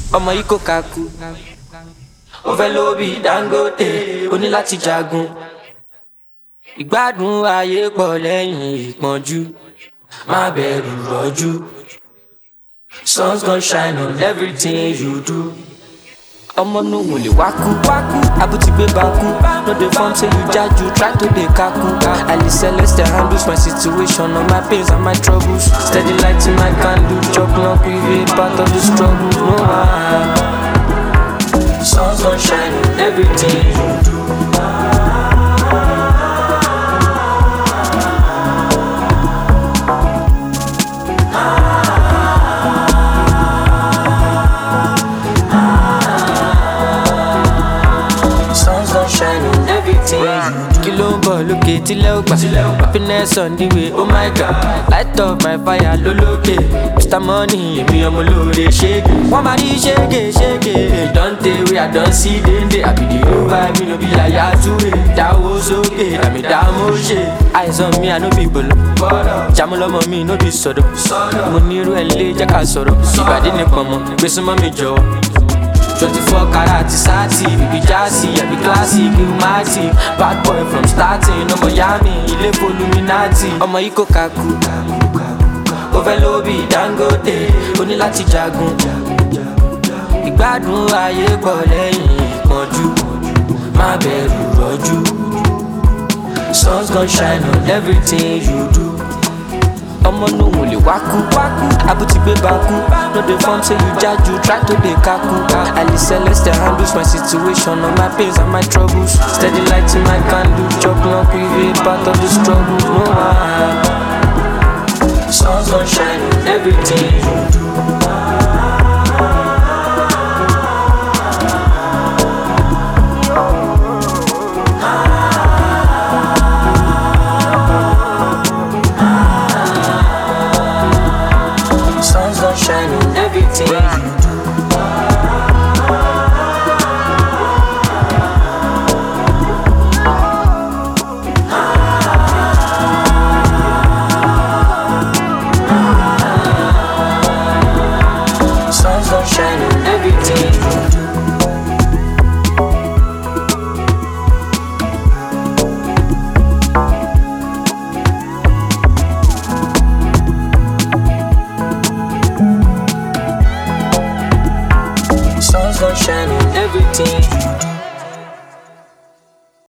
ọmọ yìí kò kakú. Ó fẹ́ lówó bí Dangote, ó ní láti jagun. Ìgbádùn ayé pọ̀ lẹ́yìn ìpọ́njú, má bẹ̀rù rọ́jú. Sun's gonna shine on everything you do. Ọmọ nù wò lè wákú, àbútí gbé bákú. No dey form say you jaju, try to dey kaku. Ali Celeste handles my situation, all my pains and my troubles. Steady lighting my candle, chop knock with a part of the struggle. No one. Sun's gonna shine on everything you do. Kí ló ń bọ̀ lókè tílẹ̀ ó gbà? Happiness on the way, oh my god. Light up my fire lólókè. Mr. Money, èmi ọmọ olóore ṣége. Wọ́n máa ní ṣége. Dante wey I don see dende. Àbí the new vibe, mi no be Yaya Toure. Dáwó sókè, àmì dámọ̀ ṣe. Eyes on me, I no be gbolo. Jàmú lọ́mọ mi, no be sọ̀dọ̀. Mo ní irú ẹ̀ lé jẹ́ ká sọ̀rọ̀. Ìbàdí nìkan mọ̀, gbé súnmọ́ mi jọ̀wọ́. 24 karat sati, baby jazzy, I be classic, illuminati. Bad boy from starting, ọmọ Miami, ilé Illuminati. Ọmọ yìí kò kakú, ó fẹ́ lówó bí Dangote, ó ní láti jagun. Ìgbádùn ayé pọ̀ lẹ́yìn ìpọ́njú, má bẹ̀rù rọ́jú. Sun's gonna shine on everything you do. Ọmọ nù wò lè wákú, àbútí gbé bákú. No dey form say you jaju, try to dey kaku. Ali Celeste handles my situation, all my pains and my troubles. Steady lighting my candle, chop knock with a part of the struggle. No one. Sun's gonna shine on everything you do.